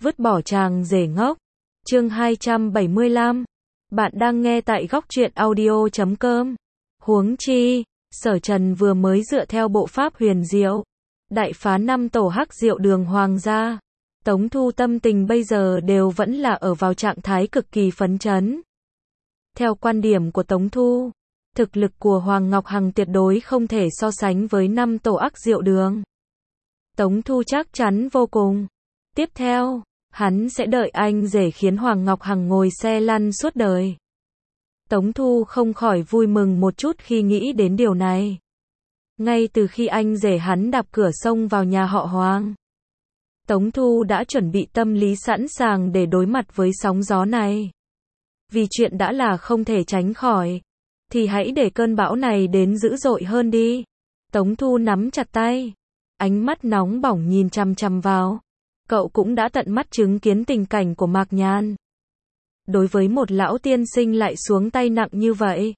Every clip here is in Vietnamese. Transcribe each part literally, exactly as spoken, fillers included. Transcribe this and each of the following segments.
vứt bỏ chàng rể ngốc. Chương hai trăm bảy mươi lăm. Bạn đang nghe tại góc truyện audio chấm com. Huống chi, Sở Trần vừa mới dựa theo bộ pháp huyền diệu, đại phá năm tổ hắc diệu đường hoàng gia. Tống Thu tâm tình bây giờ đều vẫn là ở vào trạng thái cực kỳ phấn chấn. Theo quan điểm của Tống Thu, thực lực của Hoàng Ngọc Hằng tuyệt đối không thể so sánh với năm tổ hắc diệu đường. Tống Thu chắc chắn vô cùng. Tiếp theo, hắn sẽ đợi anh rể khiến Hoàng Ngọc Hằng ngồi xe lăn suốt đời. Tống Thu không khỏi vui mừng một chút khi nghĩ đến điều này. Ngay từ khi anh rể hắn đạp cửa xông vào nhà họ Hoàng, Tống Thu đã chuẩn bị tâm lý sẵn sàng để đối mặt với sóng gió này. Vì chuyện đã là không thể tránh khỏi, thì hãy để cơn bão này đến dữ dội hơn đi. Tống Thu nắm chặt tay, ánh mắt nóng bỏng nhìn chằm chằm vào. Cậu cũng đã tận mắt chứng kiến tình cảnh của Mạc Nhan. Đối với một lão tiên sinh lại xuống tay nặng như vậy.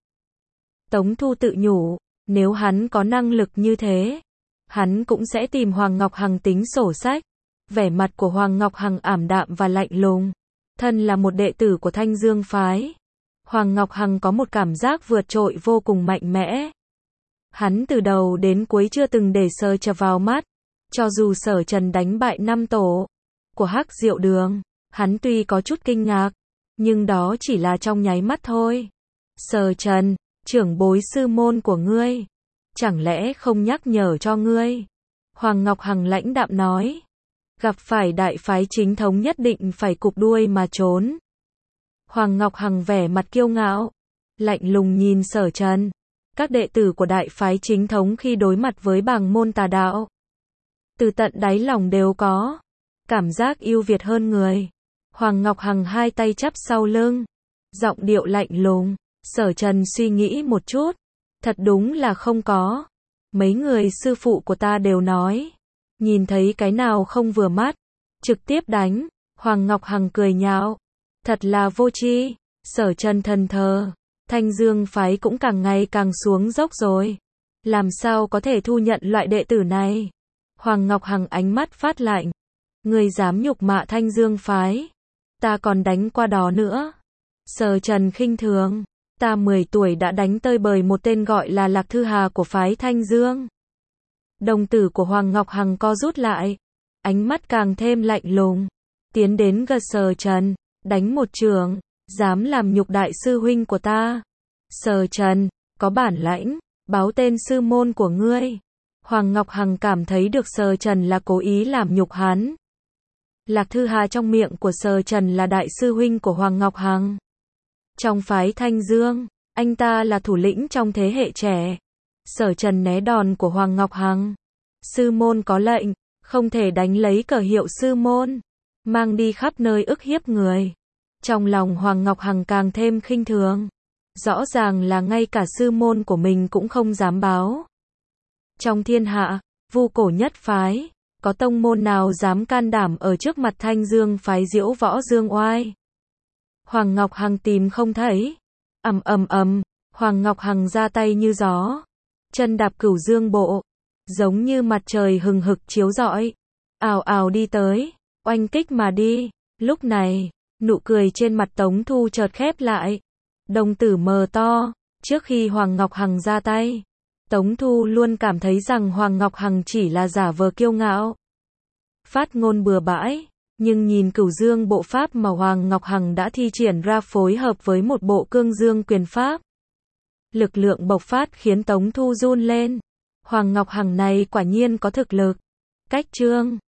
Tống Thu tự nhủ, nếu hắn có năng lực như thế, hắn cũng sẽ tìm Hoàng Ngọc Hằng tính sổ sách. Vẻ mặt của Hoàng Ngọc Hằng ảm đạm và lạnh lùng. Thân là một đệ tử của Thanh Dương phái, Hoàng Ngọc Hằng có một cảm giác vượt trội vô cùng mạnh mẽ. Hắn từ đầu đến cuối chưa từng để Sở Trần vào mắt. Cho dù Sở Trần đánh bại năm tổ của hắc diệu đường, hắn tuy có chút kinh ngạc, nhưng đó chỉ là trong nháy mắt thôi. Sở Trần, trưởng bối sư môn của ngươi, chẳng lẽ không nhắc nhở cho ngươi? Hoàng Ngọc Hằng lãnh đạm nói. Gặp phải đại phái chính thống nhất định phải cụp đuôi mà trốn. Hoàng Ngọc Hằng vẻ mặt kiêu ngạo, lạnh lùng nhìn Sở Trần. Các đệ tử của đại phái chính thống khi đối mặt với bàng môn tà đạo, từ tận đáy lòng đều có cảm giác ưu việt hơn người. Hoàng Ngọc Hằng hai tay chắp sau lưng, giọng điệu lạnh lùng. Sở Trần suy nghĩ một chút, thật đúng là không có. Mấy người sư phụ của ta đều nói, nhìn thấy cái nào không vừa mắt, trực tiếp đánh. Hoàng Ngọc Hằng cười nhạo, thật là vô tri. Sở Trần thần thờ, Thanh Dương phái cũng càng ngày càng xuống dốc rồi, làm sao có thể thu nhận loại đệ tử này? Hoàng Ngọc Hằng ánh mắt phát lạnh, người dám nhục mạ Thanh Dương phái, ta còn đánh qua đó nữa. Sở Trần khinh thường, ta mười tuổi đã đánh tơi bời một tên gọi là Lạc Thư Hà của phái Thanh Dương. Đồng tử của Hoàng Ngọc Hằng co rút lại, ánh mắt càng thêm lạnh lùng, tiến đến gần Sở Trần, đánh một chưởng, dám làm nhục đại sư huynh của ta. Sở Trần, có bản lãnh, báo tên sư môn của ngươi. Hoàng Ngọc Hằng cảm thấy được Sở Trần là cố ý làm nhục hắn. Lạc Thư Hà trong miệng của Sở Trần là đại sư huynh của Hoàng Ngọc Hằng. Trong phái Thanh Dương, anh ta là thủ lĩnh trong thế hệ trẻ. Sở Trần né đòn của Hoàng Ngọc Hằng. Sư môn có lệnh, không thể đánh lấy cờ hiệu sư môn, mang đi khắp nơi ức hiếp người. Trong lòng Hoàng Ngọc Hằng càng thêm khinh thường. Rõ ràng là ngay cả sư môn của mình cũng không dám báo. Trong thiên hạ, vu cổ nhất phái, có tông môn nào dám can đảm ở trước mặt Thanh Dương phái diễu võ dương oai? Hoàng Ngọc Hằng tìm không thấy. Ầm ầm ầm, Hoàng Ngọc Hằng ra tay như gió, chân đạp cửu dương bộ, giống như mặt trời hừng hực chiếu rọi, ào ào đi tới, oanh kích mà đi. Lúc này, nụ cười trên mặt Tống Thu chợt khép lại, đồng tử mờ to. Trước khi Hoàng Ngọc Hằng ra tay, Tống Thu luôn cảm thấy rằng Hoàng Ngọc Hằng chỉ là giả vờ kiêu ngạo, phát ngôn bừa bãi, nhưng nhìn cửu dương bộ pháp mà Hoàng Ngọc Hằng đã thi triển ra phối hợp với một bộ cương dương quyền pháp, lực lượng bộc phát khiến Tống Thu run lên. Hoàng Ngọc Hằng này quả nhiên có thực lực. Cách chương